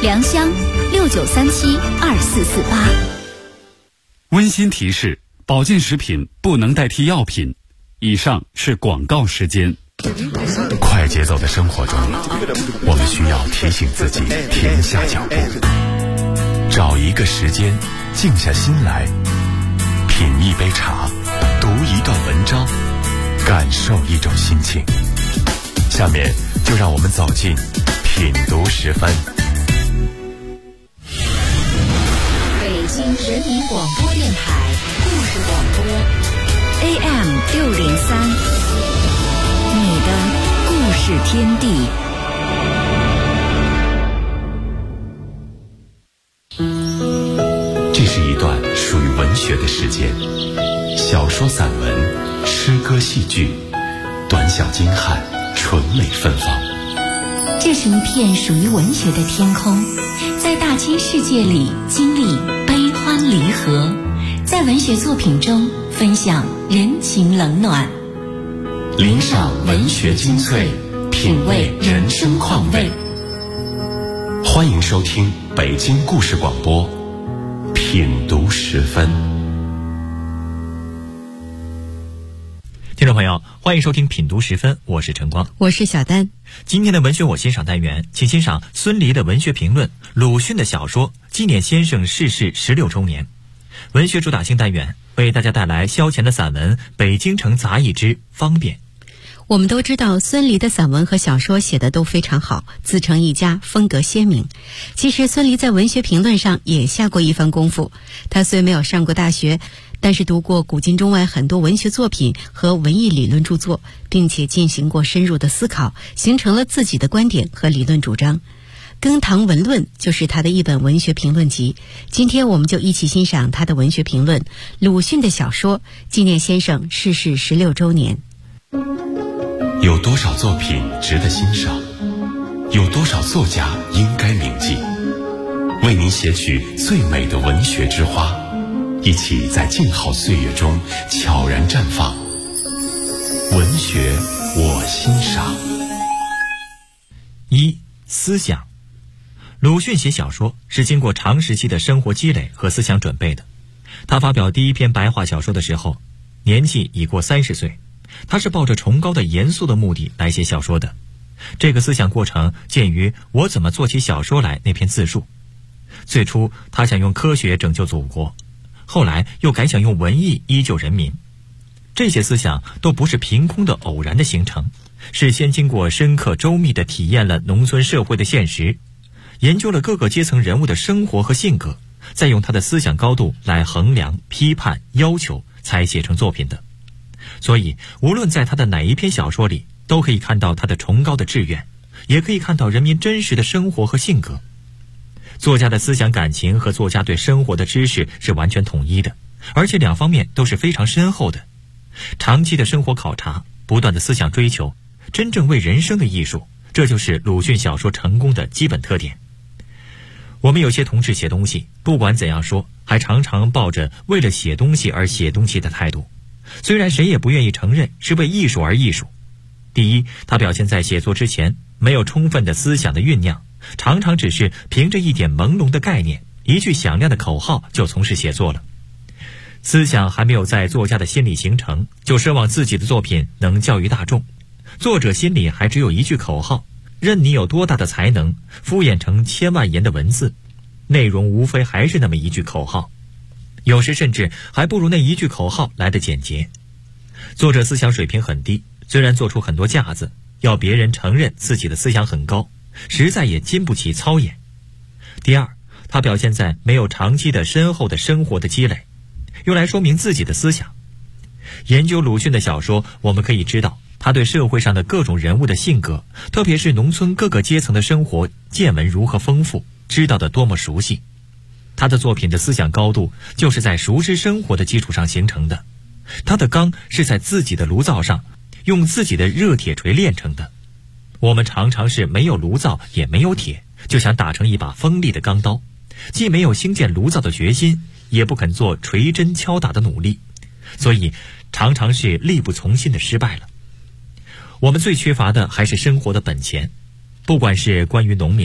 良乡69372448。 温馨提示：保健食品不能代替药品。以上是广告时间。 快节奏的生活中，我们需要提醒自己停下脚步，找一个时间静下心来，品一杯茶，读一段文章，感受一种心情。下面就让我们走进品读10分。 北京人民广播电台故事广播 AM603，你的故事天地。 这是一段属于文学的时间，小说、散文、诗歌、戏剧，短小精悍，纯美芬芳。 这是一片属于文学的天空，在大千世界里经历悲欢离合，在文学作品中分享人情冷暖， 领赏文学精粹，品味人生况味。欢迎收听北京故事广播品读10分。 听众朋友，欢迎收听品读10分，我是陈光， 我是小丹。 今天的文学我欣赏单元，请欣赏孙犁的文学评论，鲁迅的小说纪念先生逝世16周年。文学主打性单元为大家带来萧乾的散文《北京城杂役之方便》。 我们都知道孙犁的散文和小说写得都非常好，自成一家，风格鲜明。其实孙犁在文学评论上也下过一番功夫，他虽没有上过大学，但是读过古今中外很多文学作品和文艺理论著作，并且进行过深入的思考，形成了自己的观点和理论主张。羹堂文论就是他的一本文学评论集，今天我们就一起欣赏他的文学评论，鲁迅的小说纪念先生逝世16周年。 有多少作品值得欣赏？有多少作家应该铭记？为您写取最美的文学之花，一起在静好岁月中悄然绽放。文学我欣赏。 1. 思想。鲁迅写小说是经过长时期的生活积累和思想准备的。他发表第一篇白话小说的时候，年纪已过30岁。他是抱着崇高的严肃的目的来写小说的。这个思想过程见于《我怎么做起小说来》那篇自述。最初他想用科学拯救祖国，后来又改想用文艺依旧人民。这些思想都不是凭空的偶然的形成，是先经过深刻周密地体验了农村社会的现实，研究了各个阶层人物的生活和性格，再用他的思想高度来衡量、批判、要求，才写成作品的。所以无论在他的哪一篇小说里，都可以看到他的崇高的志愿，也可以看到人民真实的生活和性格。作家的思想感情和作家对生活的知识是完全统一的，而且两方面都是非常深厚的。长期的生活考察，不断的思想追求，真正为人生的艺术，这就是鲁迅小说成功的基本特点。我们有些同志写东西，不管怎样说，还常常抱着为了写东西而写东西的态度。虽然谁也不愿意承认是为艺术而艺术。第一，他表现在写作之前没有充分的思想的酝酿，常常只是凭着一点朦胧的概念，一句响亮的口号就从事写作了。思想还没有在作家的心里形成，就奢望自己的作品能教育大众。作者心里还只有一句口号，任你有多大的才能，敷衍成千万言的文字，内容无非还是那么一句口号。有时甚至还不如那一句口号来得简洁。作者思想水平很低，虽然做出很多架子，要别人承认自己的思想很高，实在也经不起操演。第二，他表现在没有长期的深厚的生活的积累，用来说明自己的思想。研究鲁迅的小说，我们可以知道他对社会上的各种人物的性格，特别是农村各个阶层的生活见闻如何丰富，知道的多么熟悉。他的作品的思想高度就是在熟知生活的基础上形成的，他的钢是在自己的炉灶上用自己的热铁锤炼成的。我们常常是没有炉灶也没有铁，就想打成一把锋利的钢刀，既没有兴建炉灶的决心，也不肯做锤针敲打的努力，所以常常是力不从心的失败了。我们最缺乏的还是生活的本钱，不管是关于农民的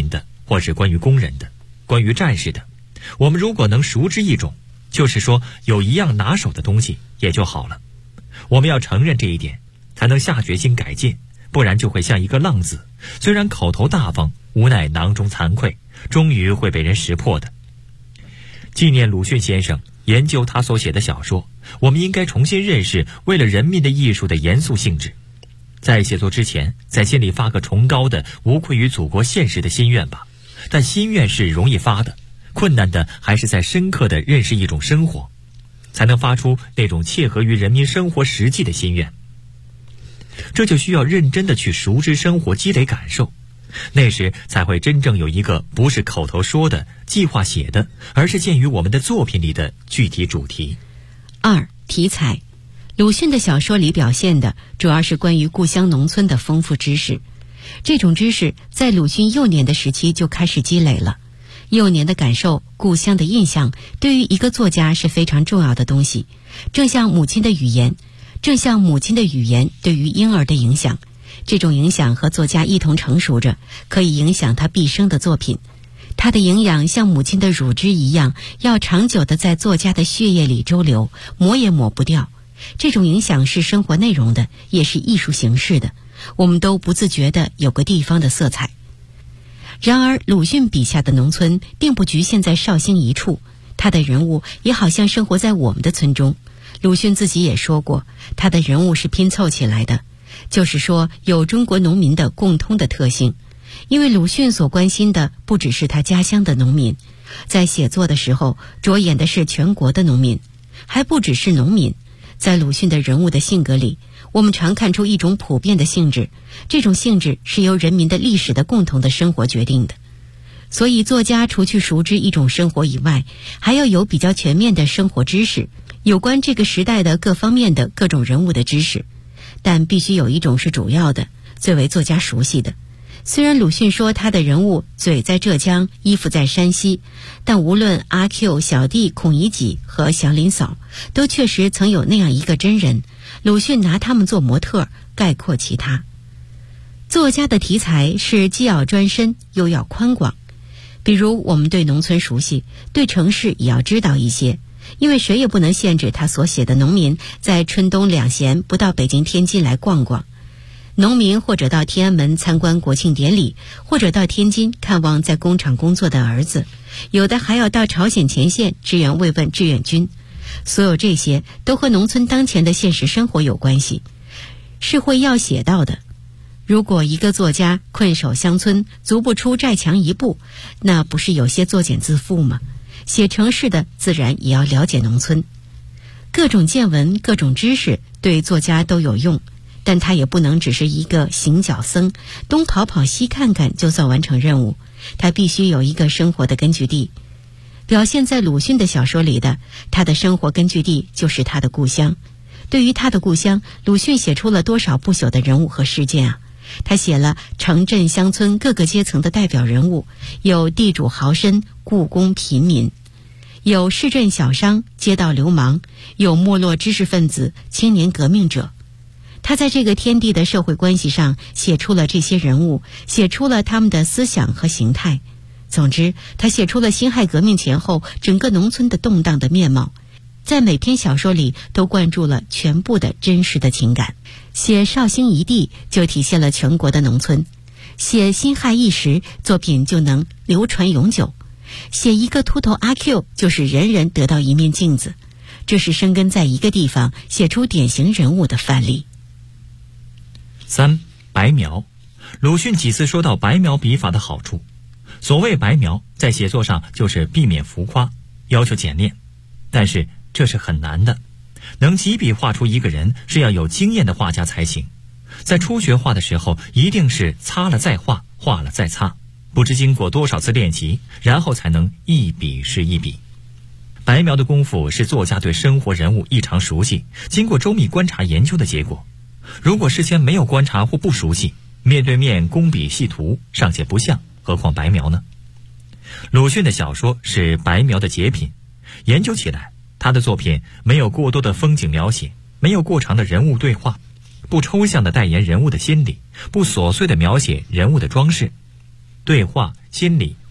或是关于工人的，关于战士的。我们如果能熟知一种，就是说有一样拿手的东西也就好了。我们要承认这一点，才能下决心改进，不然就会像一个浪子，虽然口头大方，无奈囊中惭愧，终于会被人识破的。纪念鲁迅先生，研究他所写的小说，我们应该重新认识为了人民的艺术的严肃性质。在写作之前，在心里发个崇高的无愧于祖国现实的心愿吧。但心愿是容易发的，困难的还是在深刻地认识一种生活，才能发出那种切合于人民生活实际的心愿。这就需要认真地去熟知生活，积累感受，那时才会真正有一个不是口头说的、计划写的，而是见于我们的作品里的具体主题。 2. 题材。鲁迅的小说里表现的主要是关于故乡农村的丰富知识，这种知识在鲁迅幼年的时期就开始积累了。幼年的感受，故乡的印象，对于一个作家是非常重要的东西。正像母亲的语言对于婴儿的影响，这种影响和作家一同成熟着，可以影响他毕生的作品。它的营养像母亲的乳汁一样，要长久地在作家的血液里周流，抹也抹不掉。这种影响是生活内容的，也是艺术形式的，我们都不自觉地有个地方的色彩。然而鲁迅笔下的农村并不局限在绍兴一处，他的人物也好像生活在我们的村中。鲁迅自己也说过，他的人物是拼凑起来的，就是说有中国农民的共通的特性。因为鲁迅所关心的不只是他家乡的农民，在写作的时候着眼的是全国的农民，还不只是农民。在鲁迅的人物的性格里，我们常看出一种普遍的性质，这种性质是由人民的历史的共同的生活决定的。所以作家除去熟知一种生活以外，还要有比较全面的生活知识，有关这个时代的各方面的各种人物的知识，但必须有一种是主要的，最为作家熟悉的。虽然鲁迅说他的人物嘴在浙江，衣服在山西，但无论阿 Q、小弟、孔乙己和祥林嫂，都确实曾有那样一个真人，鲁迅拿他们做模特，概括其他。作家的题材是既要专深又要宽广，比如我们对农村熟悉，对城市也要知道一些，因为谁也不能限制他所写的农民在春冬两闲不到北京天津来逛逛。农民或者到天安门参观国庆典礼，或者到天津看望在工厂工作的儿子，有的还要到朝鲜前线支援慰问志愿军。所有这些都和农村当前的现实生活有关系，是会要写到的。如果一个作家困守乡村，足不出寨墙一步，那不是有些作茧自缚吗？写城市的自然也要了解农村。各种见闻、各种知识对作家都有用，但他也不能只是一个行脚僧，东跑跑西看看就算完成任务，他必须有一个生活的根据地。表现在鲁迅的小说里的，他的生活根据地就是他的故乡。对于他的故乡，鲁迅写出了多少不朽的人物和事件啊！他写了城镇乡村各个阶层的代表人物，有地主豪绅、雇工贫民，有市镇小商、街道流氓，有没落知识分子、青年革命者。他在这个天地的社会关系上写出了这些人物，写出了他们的思想和形态。总之，他写出了辛亥革命前后整个农村的动荡的面貌，在每篇小说里都灌注了全部的真实的情感。写绍兴一地就体现了全国的农村，写辛亥一时作品就能流传永久，写一个秃头阿 Q 就是人人得到一面镜子，这是生根在一个地方写出典型人物的范例。 3. 白描。鲁迅几次说到白描笔法的好处。所谓白描，在写作上就是避免浮夸，要求简练，但是这是很难的。能几笔画出一个人，是要有经验的画家才行。在初学画的时候，一定是擦了再画，画了再擦，不知经过多少次练习，然后才能一笔是一笔。白描的功夫是作家对生活人物异常熟悉，经过周密观察研究的结果。如果事先没有观察或不熟悉，面对面工笔细涂尚且不像，何况白描呢？鲁迅的小说是白描的极品，研究起来，他的作品没有过多的风景描写，没有过长的人物对话，不抽象的代言人物的心理，不琐碎的描写人物的装饰，对话、心理、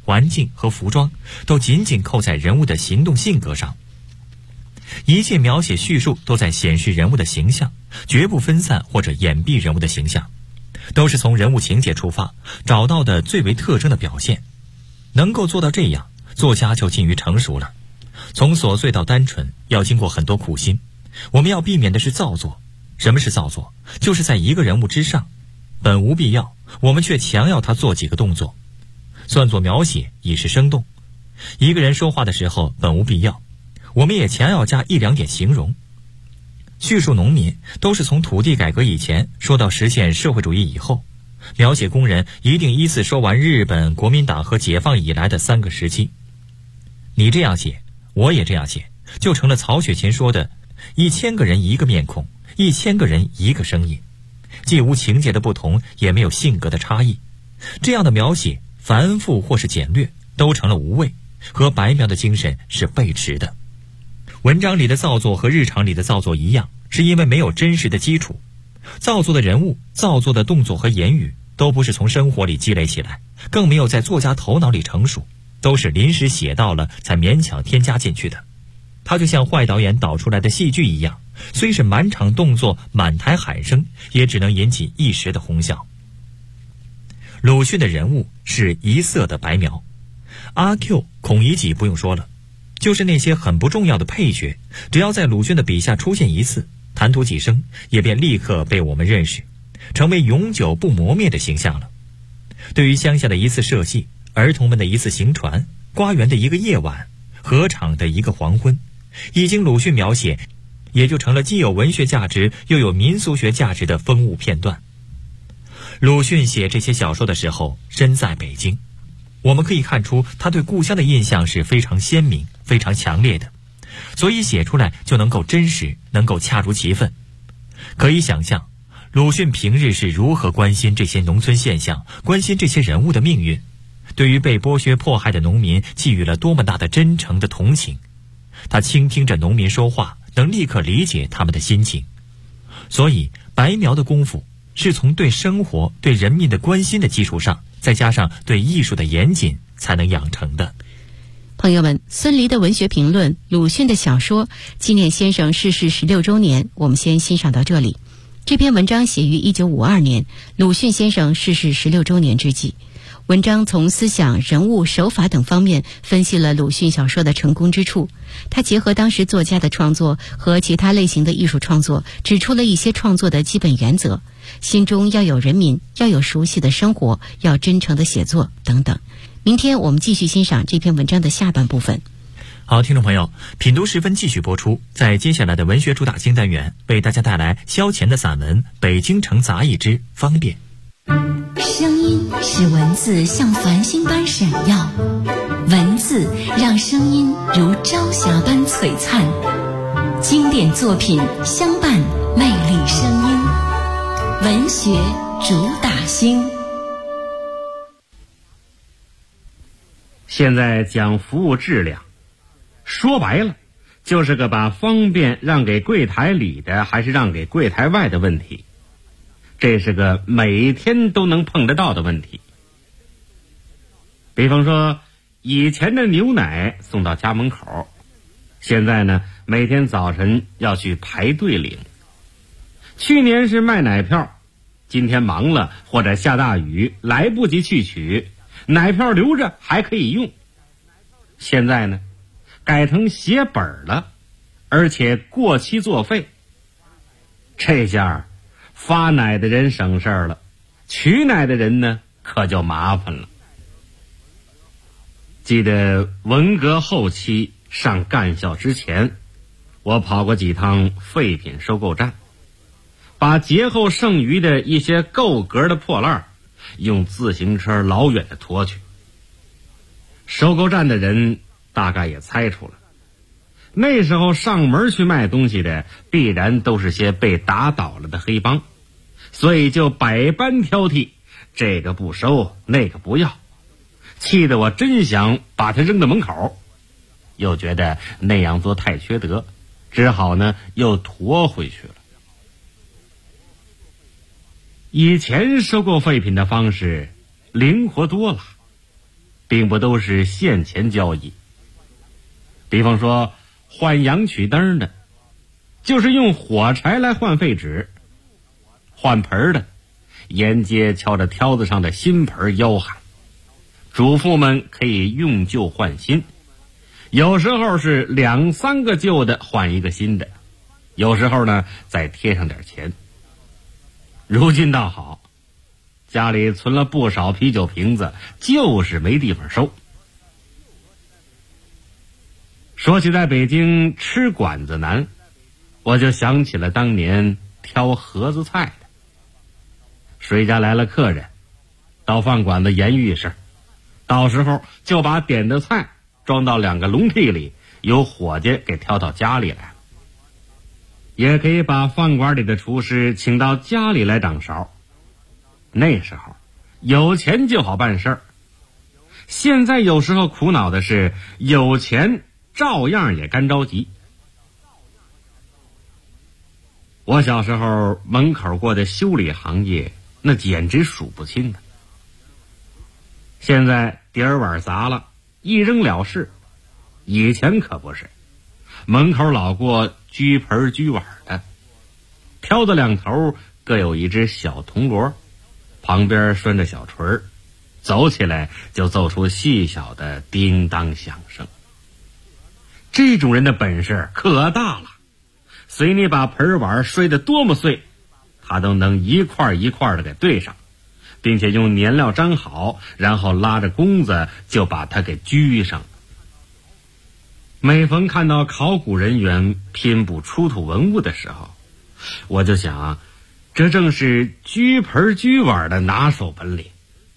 环境和服装都紧紧扣在人物的行动性格上。一切描写叙述都在显示人物的形象，绝不分散或者掩蔽人物的形象，都是从人物情节出发，找到的最为特征的表现。能够做到这样，作家就近于成熟了。从琐碎到单纯，要经过很多苦心。我们要避免的是造作。什么是造作？就是在一个人物之上，本无必要，我们却强要他做几个动作。算作描写已是生动。一个人说话的时候本无必要，我们也强要加1-2点形容。叙述农民都是从土地改革以前说到实现社会主义以后，描写工人一定依次说完日本国民党和解放以来的3个时期。你这样写，我也这样写，就成了曹雪芹说的1000个人一个面孔，1000个人一个声音，既无情节的不同，也没有性格的差异。这样的描写繁复或是简略，都成了无味，和白描的精神是背驰的。文章里的造作和日常里的造作一样，是因为没有真实的基础。造作的人物、造作的动作和言语都不是从生活里积累起来，更没有在作家头脑里成熟，都是临时写到了才勉强添加进去的。它就像坏导演导出来的戏剧一样，虽是满场动作、满台喊声，也只能引起一时的哄笑。鲁迅的人物是一色的白描，阿 Q、孔乙己不用说了，就是那些很不重要的配角，只要在鲁迅的笔下出现一次，谈吐几声，也便立刻被我们认识，成为永久不磨灭的形象了。对于乡下的一次社戏，儿童们的一次行船，瓜园的一个夜晚，河场的一个黄昏，一经鲁迅描写，也就成了既有文学价值又有民俗学价值的风物片段。鲁迅写这些小说的时候身在北京，我们可以看出他对故乡的印象是非常鲜明、非常强烈的，所以写出来就能够真实，能够恰如其分。可以想象鲁迅平日是如何关心这些农村现象，关心这些人物的命运，对于被剥削迫害的农民寄予了多么大的真诚的同情。他倾听着农民说话，能立刻理解他们的心情。所以白描的功夫是从对生活、对人民的关心的基础上，再加上对艺术的严谨才能养成的。 朋友们，孙犁的文学评论，鲁迅的小说纪念先生逝世16周年，我们先欣赏到这里。这篇文章写于1952年，鲁迅先生逝世16周年之际。文章从思想、人物、手法等方面分析了鲁迅小说的成功之处。他结合当时作家的创作和其他类型的艺术创作，指出了一些创作的基本原则：心中要有人民，要有熟悉的生活，要真诚的写作等等。明天我们继续欣赏这篇文章的下半部分。 好，听众朋友，品读时分继续播出。在接下来的文学主打新单元，为大家带来萧乾的散文《北京城杂役之方便》。 声音使文字像繁星般闪耀，文字让声音如朝霞般璀璨。经典作品相伴，魅力声音，文学主打星。 现在讲服务质量，说白了就是个把方便让给柜台里的还是让给柜台外的问题。这是个每天都能碰得到的问题。比方说以前的牛奶送到家门口，现在呢每天早晨要去排队领。去年是卖奶票，今天忙了或者下大雨来不及去取，奶票留着还可以用。现在呢改成写本了，而且过期作废。这下发奶的人省事儿了，取奶的人呢可就麻烦了。记得文革后期上干校之前，我跑过几趟废品收购站，把节后剩余的一些够格的破烂用自行车老远的拖去。收购站的人大概也猜出了，那时候上门去卖东西的必然都是些被打倒了的黑帮，所以就百般挑剔，这个不收，那个不要，气得我真想把它扔到门口，又觉得那样做太缺德，只好呢又驮回去了。以前收购废品的方式灵活多了， 并不都是现钱交易。比方说换洋曲灯的，就是用火柴来换废纸；换盆的，沿街敲着挑子上的新盆吆喊。主妇们可以用旧换新，有时候是2、3个旧的换一个新的，有时候呢再贴上点钱。如今倒好，家里存了不少啤酒瓶子，就是没地方收。说起在北京吃馆子难，我就想起了当年挑盒子菜的。谁家来了客人，到饭馆子言语一声，到时候就把点的菜装到2个笼屉里，由伙计给挑到家里来。也可以把饭馆里的厨师请到家里来掌勺。那时候有钱就好办事儿，现在有时候苦恼的是有钱照样也干着急。我小时候门口过的修理行业那简直数不清的，现在碟儿碗砸了一扔了事，以前可不是，门口老过居盆居碗的，挑的2头各有一只小铜锣，旁边拴着小锤儿，走起来就奏出细小的叮当响声。这种人的本事可大了，随你把盆碗摔得多么碎，他都能一块一块的给对上，并且用粘料粘好，然后拉着弓子就把它给居上。每逢看到考古人员拼补出土文物的时候，我就想，这正是居盆居碗的拿手本领。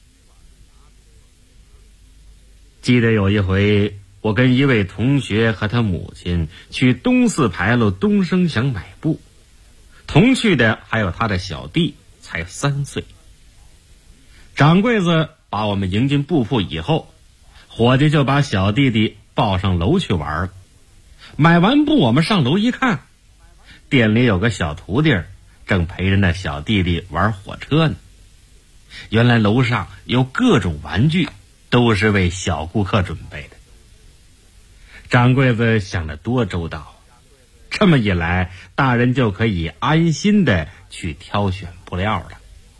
记得有一回，我跟一位同学和他母亲去东四牌楼东升祥买布，同去的还有他的小弟，才3岁。掌柜子把我们迎进布铺以后，伙计就把小弟弟抱上楼去玩了。买完布我们上楼一看，店里有个小徒弟正陪着那小弟弟玩火车呢。原来楼上有各种玩具，都是为小顾客准备的。掌柜子想得多周到，这么一来，大人就可以安心的去挑选布料了。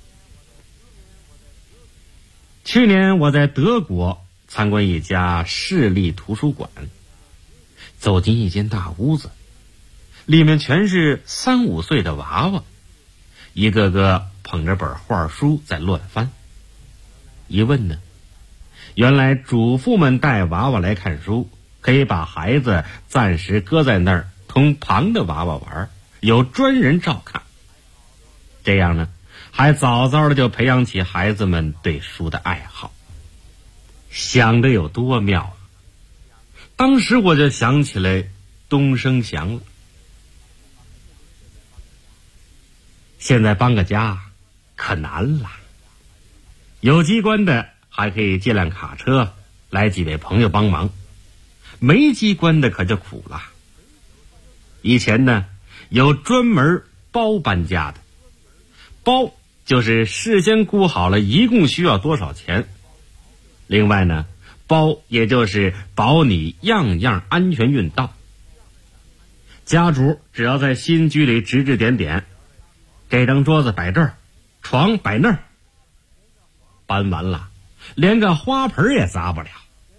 去年我在德国参观一家市立图书馆，走进一间大屋子，里面全是3、5岁的娃娃，一个个捧着本画书在乱翻。一问呢，原来主妇们带娃娃来看书，可以把孩子暂时搁在那儿同旁的娃娃玩，有专人照看。这样呢，还早早的就培养起孩子们对书的爱好。想得有多妙啊！当时我就想起来东升祥了。现在搬个家可难了，有机关的还可以借辆卡车来几位朋友帮忙，没机关的可就苦了。以前呢，有专门包搬家的，包就是事先估好了一共需要多少钱，另外呢，包也就是保你样样安全运到。家主只要在新居里指指点点，这张桌子摆这儿，床摆那儿，搬完了连个花盆也砸不了。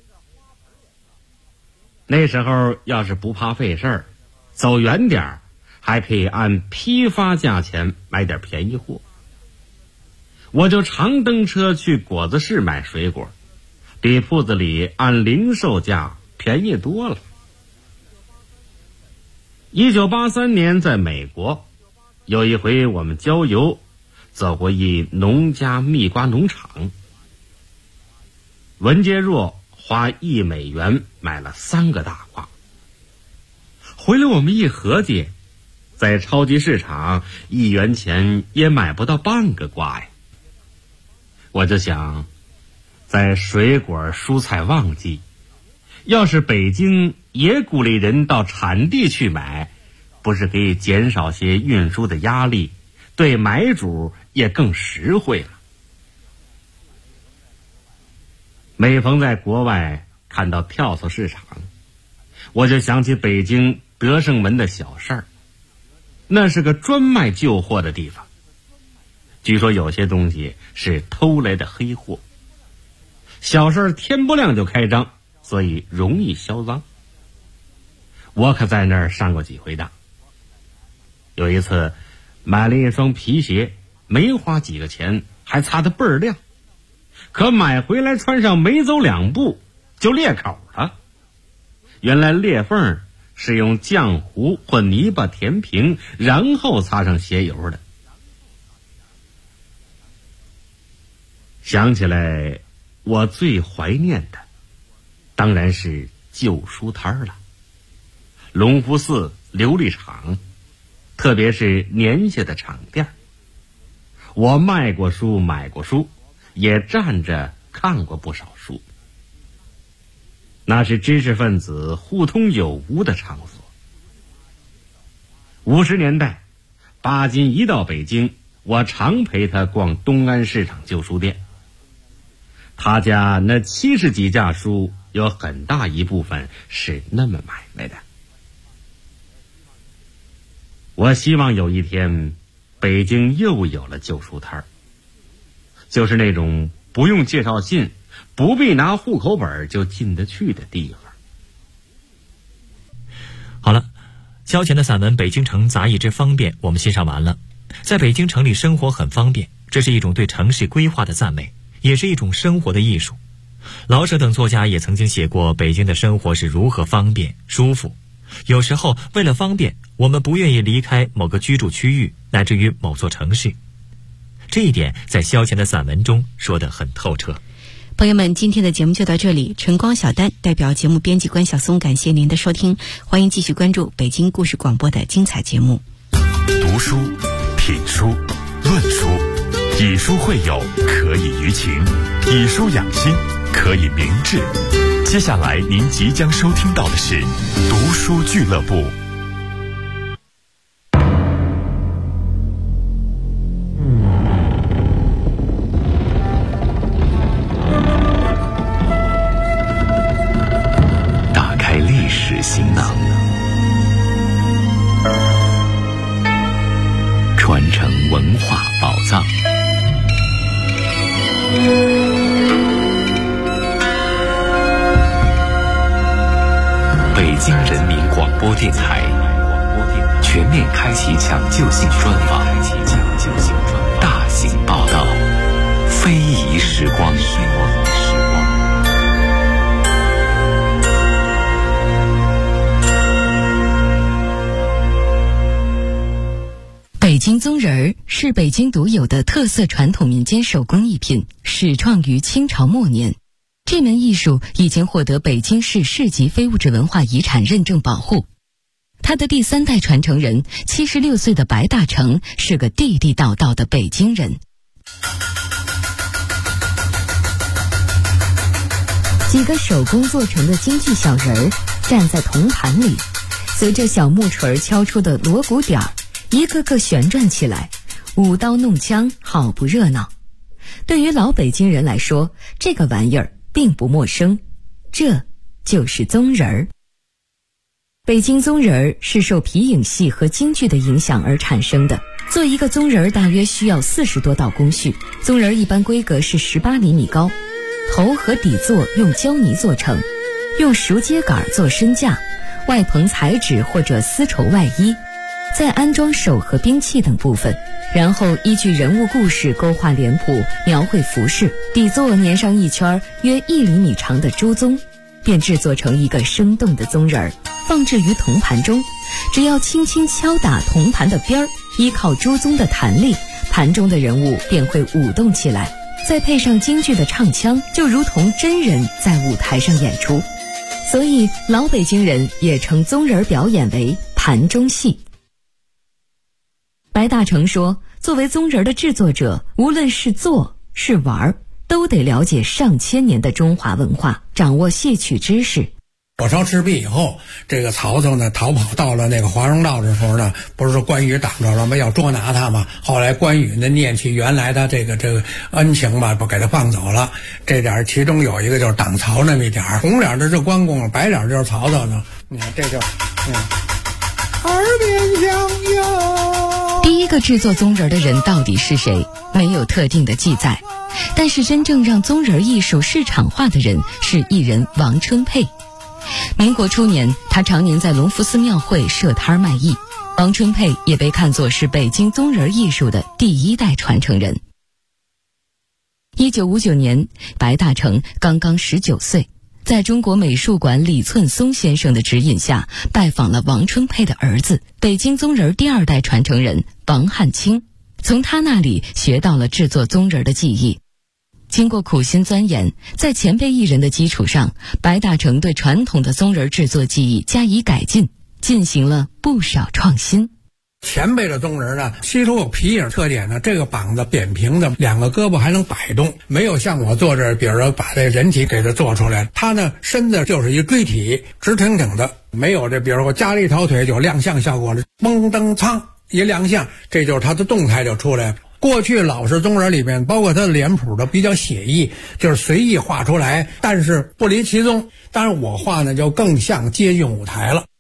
那时候要是不怕费事儿，走远点儿，还可以按批发价钱买点便宜货。我就常蹬车去果子市买水果，比铺子里按零售价便宜多了。1983年在美国，有一回我们郊游，走过一农家蜜瓜农场，文杰若花$1买了3个大瓜，回来我们一合计，在超级市场1元钱也买不到半个瓜呀。我就想，在水果蔬菜旺季，要是北京也鼓励人到产地去买，不是可以减少些运输的压力，对买主也更实惠了。 每逢在国外看到跳蚤市场，我就想起北京德胜门的小市儿，那是个专卖旧货的地方。据说有些东西是偷来的黑货，小市儿天不亮就开张，所以容易销赃。我可在那儿上过几回当。有一次买了一双皮鞋，没花几个钱，还擦得倍儿亮，可买回来穿上没走2步就裂口了。原来裂缝是用浆糊或泥巴填平，然后擦上鞋油的。想起来，我最怀念的当然是旧书摊了。隆福寺、琉璃厂，特别是年下的厂店，我卖过书，买过书，也站着看过不少书。那是知识分子互通有无的场所。50年代，巴金一到北京，我常陪他逛东安市场旧书店。他家那70几架书，有很大一部分是那么买来的。我希望有一天，北京又有了旧书摊儿，就是那种不用介绍信，不必拿户口本就进得去的地方。 好了，萧乾的散文《北京城杂役之方便》我们欣赏完了。在北京城里生活很方便，这是一种对城市规划的赞美，也是一种生活的艺术。老舍等作家也曾经写过北京的生活是如何方便舒服。有时候为了方便，我们不愿意离开某个居住区域，乃至于某座城市。这一点在萧乾的散文中说得很透彻。 朋友们，今天的节目就到这里。晨光小丹代表节目编辑关晓松，感谢您的收听，欢迎继续关注北京故事广播的精彩节目。 读书、品书、论书，以书会友，可以娱情；以书养心，可以明志。接下来您即将收听到的是读书俱乐部。打开历史行囊，传承文化宝藏。北京人民广播电台全面开启抢救性专访，大型报道，非遗时光。 北京宗人儿是北京独有的特色传统民间手工艺品，始创于清朝末年。这门艺术已经获得北京市市级非物质文化遗产认证保护。他的第3代传承人76岁的白大成是个地地道道的北京人。几个手工做成的京剧小人儿站在铜盘里，随着小木锤敲出的锣鼓点儿，一个个旋转起来，舞刀弄枪，好不热闹。对于老北京人来说，这个玩意儿并不陌生，这就是宗人儿。北京宗人儿是受皮影戏和京剧的影响而产生的。做一个宗人儿大约需要40多道工序，宗人儿一般规格是18厘米高，头和底座用胶泥做成，用熟秸秆做身架，外棚彩纸或者丝绸外衣，再安装手和兵器等部分，然后依据人物故事勾画脸谱，描绘服饰，底座粘上一圈约1厘米长的朱宗，便制作成一个生动的宗人儿，放置于铜盘中。只要轻轻敲打铜盘的边儿，依靠朱宗的弹力，盘中的人物便会舞动起来，再配上京剧的唱腔，就如同真人在舞台上演出。所以老北京人也称宗人表演为盘中戏。白大成说，作为宗人的制作者，无论是做是玩，都得了解上千年的中华文化，掌握戏曲知识。 火烧赤壁以后，这个曹操呢逃跑到了那个华容道的时候呢，不是说关羽挡着了吗？要捉拿他嘛。后来关羽呢念起原来的这个恩情吧，不给他放走了。这点其中有一个就是挡曹那么一点，红脸的是关公，白脸就是曹操呢。你看这就耳边响哟。 第一个制作宗人的人到底是谁？没有特定的记载。但是真正让宗人艺术市场化的人是艺人王春佩。民国初年，他常年在隆福寺庙会设摊卖艺。王春佩也被看作是北京宗人艺术的第一代传承人。1959年，白大成刚刚19岁，在中国美术馆李寸松先生的指引下，拜访了王春佩的儿子，北京宗人第二代传承人王汉卿，从他那里学到了制作宗人的技艺。经过苦心钻研，在前辈艺人的基础上，白大成对传统的宗人制作技艺加以改进，进行了不少创新。 前辈的宗人呢，稀疏有皮影特点呢，这个膀子扁平的，两个胳膊还能摆动，没有像我做这，比如说把这人体给它做出来，他呢身子就是一锥体，直挺挺的，没有这，比如说我加了一条腿有亮相效果了，嘣噔噌一亮相，这就是他的动态就出来了。过去老式宗人里面，包括他的脸谱的比较写意，就是随意画出来，但是不离其宗。当然我画呢就更像接近舞台了。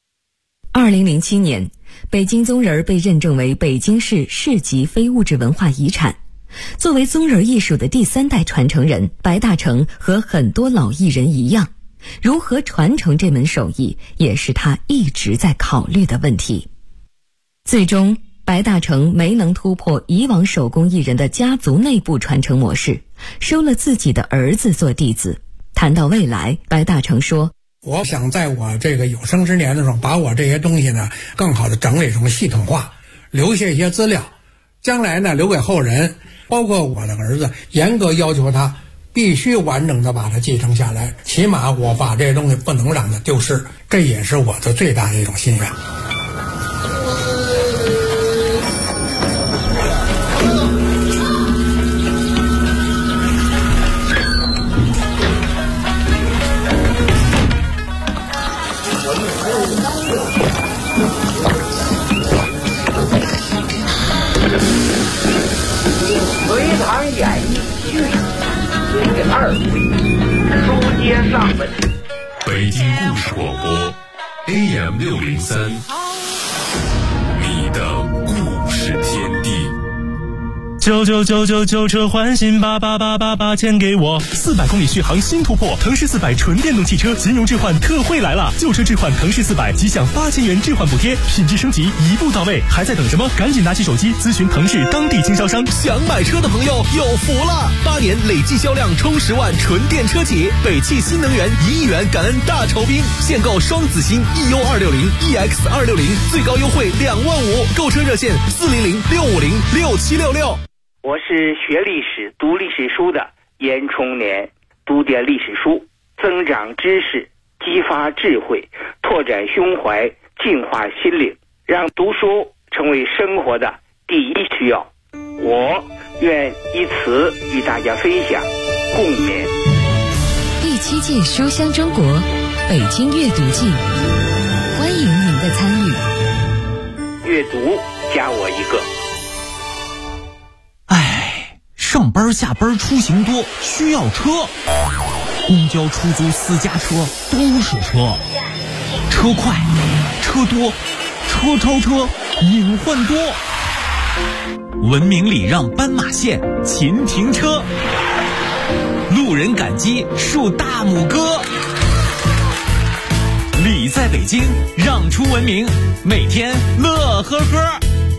2007年，北京宗人被认证为北京市市级非物质文化遗产。作为宗人艺术的第三代传承人，白大成和很多老艺人一样，如何传承这门手艺，也是他一直在考虑的问题。最终白大成没能突破以往手工艺人的家族内部传承模式，收了自己的儿子做弟子。谈到未来，白大成说， 我想在我这个有生之年的时候，把我这些东西呢更好的整理成系统化，留下一些资料，将来呢留给后人，包括我的儿子，严格要求他必须完整的把它继承下来，起码我把这些东西不能让它丢失，这也是我的最大的一种心愿。 隋唐演义序第2回，书接上文。 北京故事广播 AM603，你的故事天地。 99999车换新88888钱给我，400公里续航新突破，腾势400纯电动汽车金融置换特惠来了，旧车置换腾势400即享8000元置换补贴，品质升级一步到位，还在等什么？赶紧拿起手机咨询腾势当地经销商。 想买车的朋友有福了，8年累计销量冲10万纯电车企，北汽新能源1亿元感恩大酬宾，现购双子星 EU260、EX260，最高优惠25000，购车热线400-650-6766。 我是学历史、读历史书的严冲年，读点历史书，增长知识，激发智慧，拓展胸怀，净化心灵，让读书成为生活的第一需要。我愿以此与大家分享共勉。 第7届书香中国北京阅读季，欢迎您的参与。 阅读加我一个。 上班下班出行多，需要车，公交、出租、私家车都是车，车快，车多，车超车，隐患多。文明礼让斑马线，勤停车，路人感激竖大拇哥。礼在北京，让出文明，每天乐呵呵。